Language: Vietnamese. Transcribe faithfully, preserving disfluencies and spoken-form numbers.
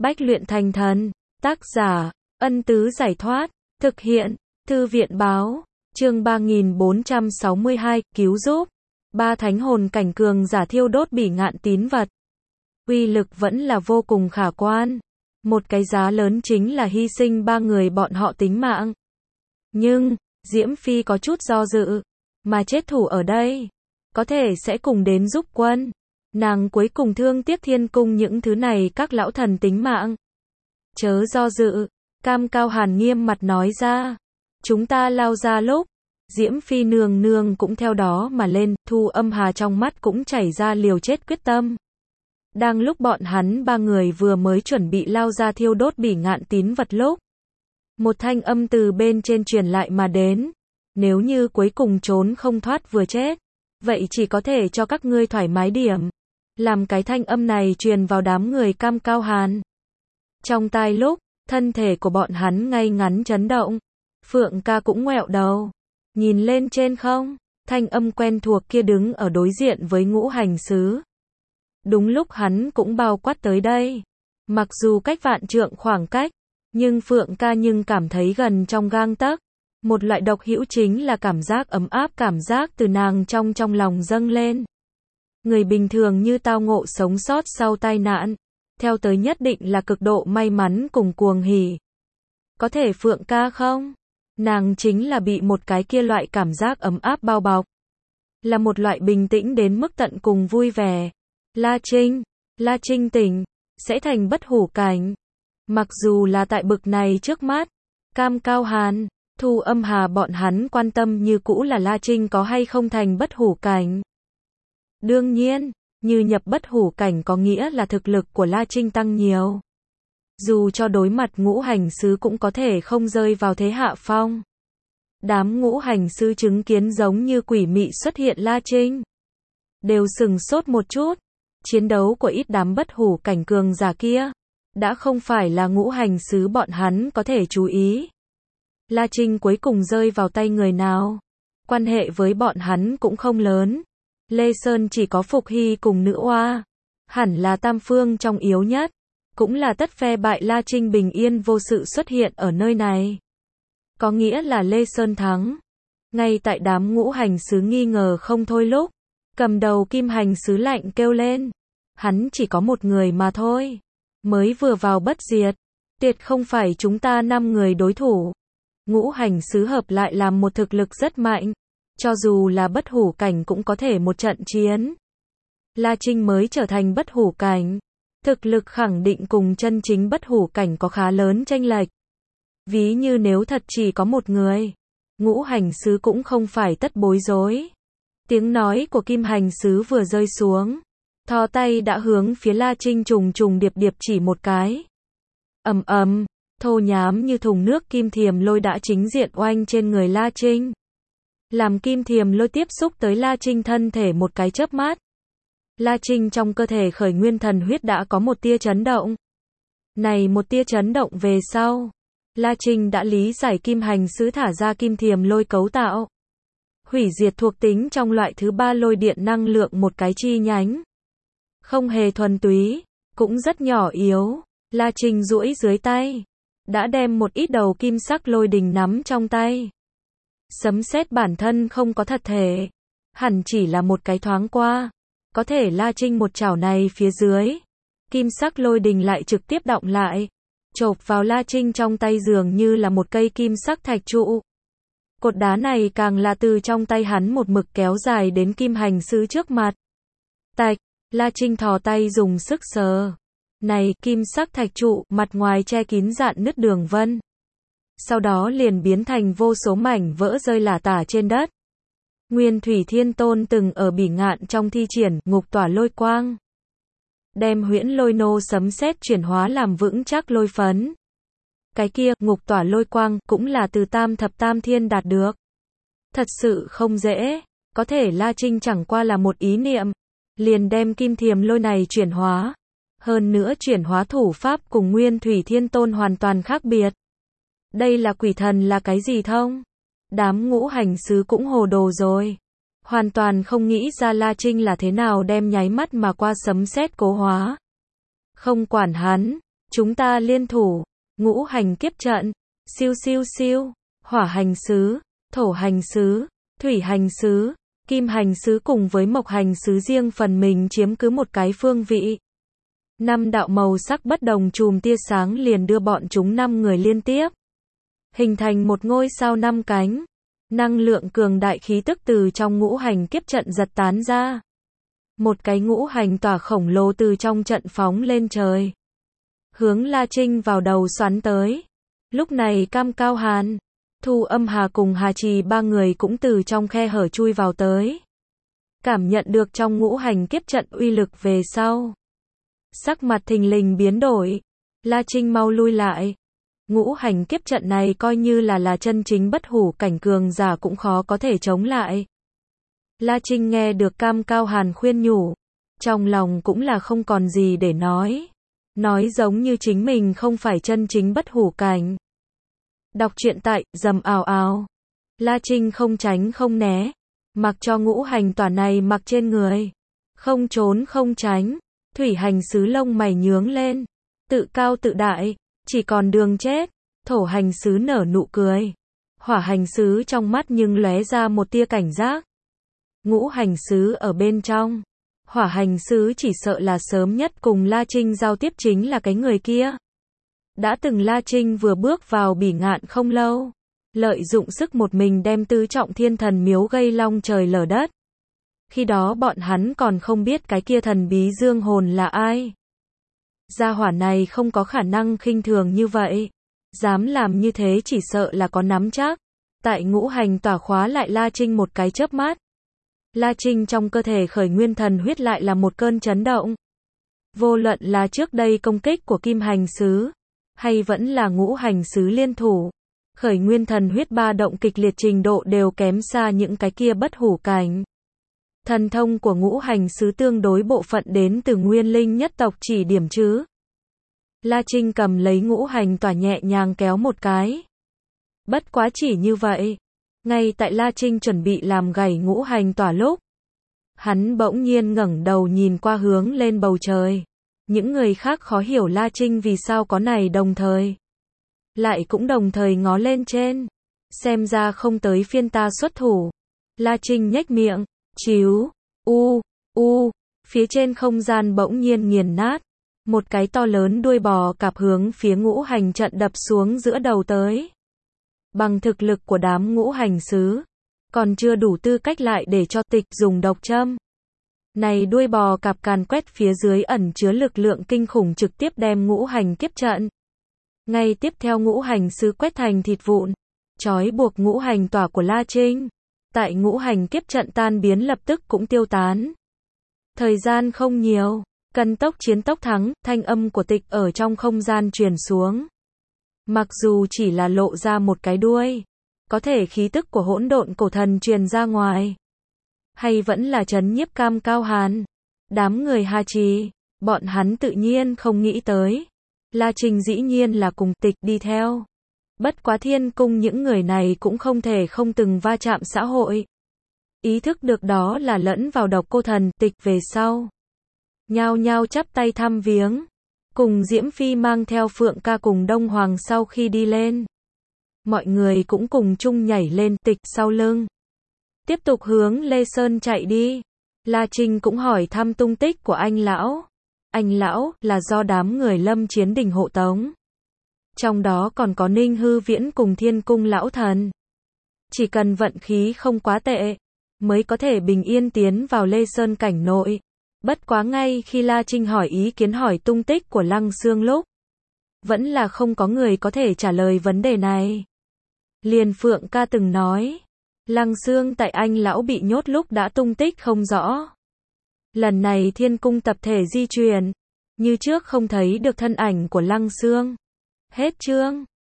Bách luyện thành thần. Tác giả, Ân Tứ Giải Thoát. Thực hiện, Thư viện Báo. Chương ba nghìn bốn trăm sáu mươi hai, cứu giúp. Ba thánh hồn cảnh cường giả thiêu đốt bỉ ngạn tín vật. Uy lực vẫn là vô cùng khả quan. Một cái giá lớn chính là hy sinh ba người bọn họ tính mạng. Nhưng, Diễm Phi có chút do dự. Mà chết thủ ở đây, có thể sẽ cùng đến giúp quân. Nàng cuối cùng thương tiếc thiên cung những thứ này các lão thần tính mạng. Chớ do dự, Cam Cao Hàn nghiêm mặt nói ra. Chúng ta lao ra lúc, Diễm Phi nương nương cũng theo đó mà lên, Thu Âm Hà trong mắt cũng chảy ra liều chết quyết tâm. Đang lúc bọn hắn ba người vừa mới chuẩn bị lao ra thiêu đốt bỉ ngạn tín vật lúc, một thanh âm từ bên trên truyền lại mà đến. Nếu như cuối cùng trốn không thoát vừa chết, vậy chỉ có thể cho các ngươi thoải mái điểm. Làm cái thanh âm này truyền vào đám người Cam Cao Hàn. Trong tai lúc, thân thể của bọn hắn ngay ngắn chấn động. Phượng ca cũng ngoẹo đầu. Nhìn lên trên không, thanh âm quen thuộc kia đứng ở đối diện với Ngũ Hành Sứ. Đúng lúc hắn cũng bao quát tới đây. Mặc dù cách vạn trượng khoảng cách, nhưng Phượng ca nhưng cảm thấy gần trong gang tấc. Một loại độc hữu chính là cảm giác ấm áp, cảm giác từ nàng trong trong lòng dâng lên. Người bình thường như tao ngộ sống sót sau tai nạn, theo tới nhất định là cực độ may mắn cùng cuồng hỉ. Có thể Phượng ca không? Nàng chính là bị một cái kia loại cảm giác ấm áp bao bọc. Là một loại bình tĩnh đến mức tận cùng vui vẻ. La Trinh, La Trinh tỉnh, sẽ thành bất hủ cảnh. Mặc dù là tại bực này trước mắt, Cam Cao Hàn, Thu Âm Hà bọn hắn quan tâm như cũ là La Trinh có hay không thành bất hủ cảnh. Đương nhiên, như nhập bất hủ cảnh có nghĩa là thực lực của La Trinh tăng nhiều. Dù cho đối mặt Ngũ Hành Sứ cũng có thể không rơi vào thế hạ phong. Đám Ngũ Hành Sứ chứng kiến giống như quỷ mị xuất hiện La Trinh, đều sừng sốt một chút. Chiến đấu của ít đám bất hủ cảnh cường giả kia, đã không phải là Ngũ Hành Sứ bọn hắn có thể chú ý. La Trinh cuối cùng rơi vào tay người nào, quan hệ với bọn hắn cũng không lớn. Lê Sơn chỉ có Phục Hy cùng Nữ Oa, hẳn là tam phương trong yếu nhất, cũng là tất phe bại La Trinh bình yên vô sự xuất hiện ở nơi này. Có nghĩa là Lê Sơn thắng. Ngay tại đám Ngũ Hành Sứ nghi ngờ không thôi lúc, cầm đầu Kim Hành Sứ lạnh kêu lên. Hắn chỉ có một người mà thôi. Mới vừa vào bất diệt, tuyệt không phải chúng ta năm người đối thủ. Ngũ Hành Sứ hợp lại làm một thực lực rất mạnh. Cho dù là bất hủ cảnh cũng có thể một trận chiến. La Trinh mới trở thành bất hủ cảnh. Thực lực khẳng định cùng chân chính bất hủ cảnh có khá lớn chênh lệch. Ví như nếu thật chỉ có một người, Ngũ Hành Sứ cũng không phải tất bối rối. Tiếng nói của Kim Hành Sứ vừa rơi xuống, thò tay đã hướng phía La Trinh trùng trùng điệp điệp chỉ một cái. Ầm ầm, thô nhám như thùng nước kim thiềm lôi đã chính diện oanh trên người La Trinh. Làm kim thiềm lôi tiếp xúc tới La Trinh thân thể một cái chớp mắt. La Trinh trong cơ thể khởi nguyên thần huyết đã có một tia chấn động. Này một tia chấn động về sau, La Trinh đã lý giải Kim Hành Sứ thả ra kim thiềm lôi cấu tạo. Hủy diệt thuộc tính trong loại thứ ba lôi điện năng lượng một cái chi nhánh. Không hề thuần túy, cũng rất nhỏ yếu. La Trinh duỗi dưới tay, đã đem một ít đầu kim sắc lôi đình nắm trong tay. Sấm sét bản thân không có thật thể, hẳn chỉ là một cái thoáng qua. Có thể La Trinh một chảo này phía dưới, kim sắc lôi đình lại trực tiếp đọng lại, chộp vào La Trinh trong tay dường như là một cây kim sắc thạch trụ. Cột đá này càng là từ trong tay hắn một mực kéo dài đến Kim Hành Sứ trước mặt. Tạch, La Trinh thò tay dùng sức sờ. Này, kim sắc thạch trụ, mặt ngoài che kín dạn nứt đường vân. Sau đó liền biến thành vô số mảnh vỡ rơi lả tả trên đất. Nguyên Thủy Thiên Tôn từng ở bỉ ngạn trong thi triển ngục tỏa lôi quang, đem huyễn lôi nô sấm sét chuyển hóa làm vững chắc lôi phấn. Cái kia, ngục tỏa lôi quang, cũng là từ tam thập tam thiên đạt được. Thật sự không dễ, có thể La Trinh chẳng qua là một ý niệm, liền đem kim thiềm lôi này chuyển hóa. Hơn nữa chuyển hóa thủ pháp cùng Nguyên Thủy Thiên Tôn hoàn toàn khác biệt. Đây là quỷ thần là cái gì thông? Đám Ngũ Hành Sứ cũng hồ đồ rồi. Hoàn toàn không nghĩ ra La Trinh là thế nào đem nháy mắt mà qua sấm sét cố hóa. Không quản hắn, chúng ta liên thủ, ngũ hành kiếp trận, siêu siêu siêu, hỏa hành sứ, thổ hành sứ, thủy hành sứ, kim hành sứ cùng với mộc hành sứ riêng phần mình chiếm cứ một cái phương vị. Năm đạo màu sắc bất đồng chùm tia sáng liền đưa bọn chúng năm người liên tiếp, hình thành một ngôi sao năm cánh. Năng lượng cường đại khí tức từ trong ngũ hành kiếp trận giật tán ra. Một cái ngũ hành tỏa khổng lồ từ trong trận phóng lên trời, hướng La Trinh vào đầu xoắn tới. Lúc này Cam Cao Hàn, Thu Âm Hà cùng Hà Trì ba người cũng từ trong khe hở chui vào tới. Cảm nhận được trong ngũ hành kiếp trận uy lực về sau, sắc mặt thình lình biến đổi. La Trinh mau lui lại. Ngũ hành kiếp trận này coi như là là chân chính bất hủ cảnh cường giả cũng khó có thể chống lại. La Trinh nghe được Cam Cao Hàn khuyên nhủ, trong lòng cũng là không còn gì để nói. Nói giống như chính mình không phải chân chính bất hủ cảnh. Đọc truyện tại Dầm Ào Ào. La Trinh không tránh không né, mặc cho ngũ hành tỏa này mặc trên người, không trốn không tránh. Thủy hành sứ lông mày nhướng lên, tự cao tự đại, chỉ còn đường chết. Thổ hành sứ nở nụ cười, hỏa hành sứ trong mắt nhưng lóe ra một tia cảnh giác. Ngũ hành sứ ở bên trong, hỏa hành sứ chỉ sợ là sớm nhất cùng La Trinh giao tiếp chính là cái người kia. Đã từng La Trinh vừa bước vào Bỉ Ngạn không lâu, lợi dụng sức một mình đem tứ trọng thiên thần miếu gây long trời lở đất. Khi đó bọn hắn còn không biết cái kia thần bí dương hồn là ai. Gia hỏa này không có khả năng khinh thường như vậy. Dám làm như thế chỉ sợ là có nắm chắc. Tại ngũ hành tỏa khóa lại La Trinh một cái chớp mắt. La Trinh trong cơ thể khởi nguyên thần huyết lại là một cơn chấn động. Vô luận là trước đây công kích của kim hành sứ, hay vẫn là ngũ hành sứ liên thủ, khởi nguyên thần huyết ba động kịch liệt trình độ đều kém xa những cái kia bất hủ cảnh. Thần thông của ngũ hành sứ tương đối bộ phận đến từ nguyên linh nhất tộc chỉ điểm chứ. La Trinh cầm lấy ngũ hành tỏa nhẹ nhàng kéo một cái. Bất quá chỉ như vậy. Ngay tại La Trinh chuẩn bị làm gãy ngũ hành tỏa lúc, hắn bỗng nhiên ngẩng đầu nhìn qua hướng lên bầu trời. Những người khác khó hiểu La Trinh vì sao có này đồng thời. Lại cũng đồng thời ngó lên trên. Xem ra không tới phiên ta xuất thủ. La Trinh nhếch miệng. Chíu, u, u, phía trên không gian bỗng nhiên nghiền nát. Một cái to lớn đuôi bò cạp hướng phía ngũ hành trận đập xuống giữa đầu tới. Bằng thực lực của đám ngũ hành sứ, còn chưa đủ tư cách lại để cho tịch dùng độc châm. Này đuôi bò cạp càn quét phía dưới ẩn chứa lực lượng kinh khủng trực tiếp đem ngũ hành kiếp trận. Ngay tiếp theo ngũ hành sứ quét thành thịt vụn, trói buộc ngũ hành tỏa của La Trinh. Tại ngũ hành kiếp trận tan biến lập tức cũng tiêu tán. Thời gian không nhiều, cân tốc chiến tốc thắng, thanh âm của tịch ở trong không gian truyền xuống. Mặc dù chỉ là lộ ra một cái đuôi, có thể khí tức của hỗn độn cổ thần truyền ra ngoài. Hay vẫn là trấn nhiếp Cam Cao Hàn, đám người Hà Trì, bọn hắn tự nhiên không nghĩ tới. La Trinh dĩ nhiên là cùng tịch đi theo. Bất quá thiên cung những người này cũng không thể không từng va chạm xã hội. Ý thức được đó là lẫn vào độc cô thần tịch về sau. Nhao nhao chắp tay thăm viếng. Cùng Diễm Phi mang theo Phượng Ca cùng Đông Hoàng sau khi đi lên. Mọi người cũng cùng chung nhảy lên tịch sau lưng. Tiếp tục hướng Lê Sơn chạy đi. La Trinh cũng hỏi thăm tung tích của anh lão. Anh lão là do đám người Lâm Chiến Đình hộ tống. Trong đó còn có Ninh Hư Viễn cùng Thiên Cung lão thần. Chỉ cần vận khí không quá tệ, mới có thể bình yên tiến vào Lê Sơn cảnh nội. Bất quá ngay khi La Trinh hỏi ý kiến hỏi tung tích của Lăng Xương lúc, vẫn là không có người có thể trả lời vấn đề này. Liền Phượng Ca từng nói, Lăng Xương tại anh lão bị nhốt lúc đã tung tích không rõ. Lần này Thiên Cung tập thể di chuyển, như trước không thấy được thân ảnh của Lăng Xương. Hết chương.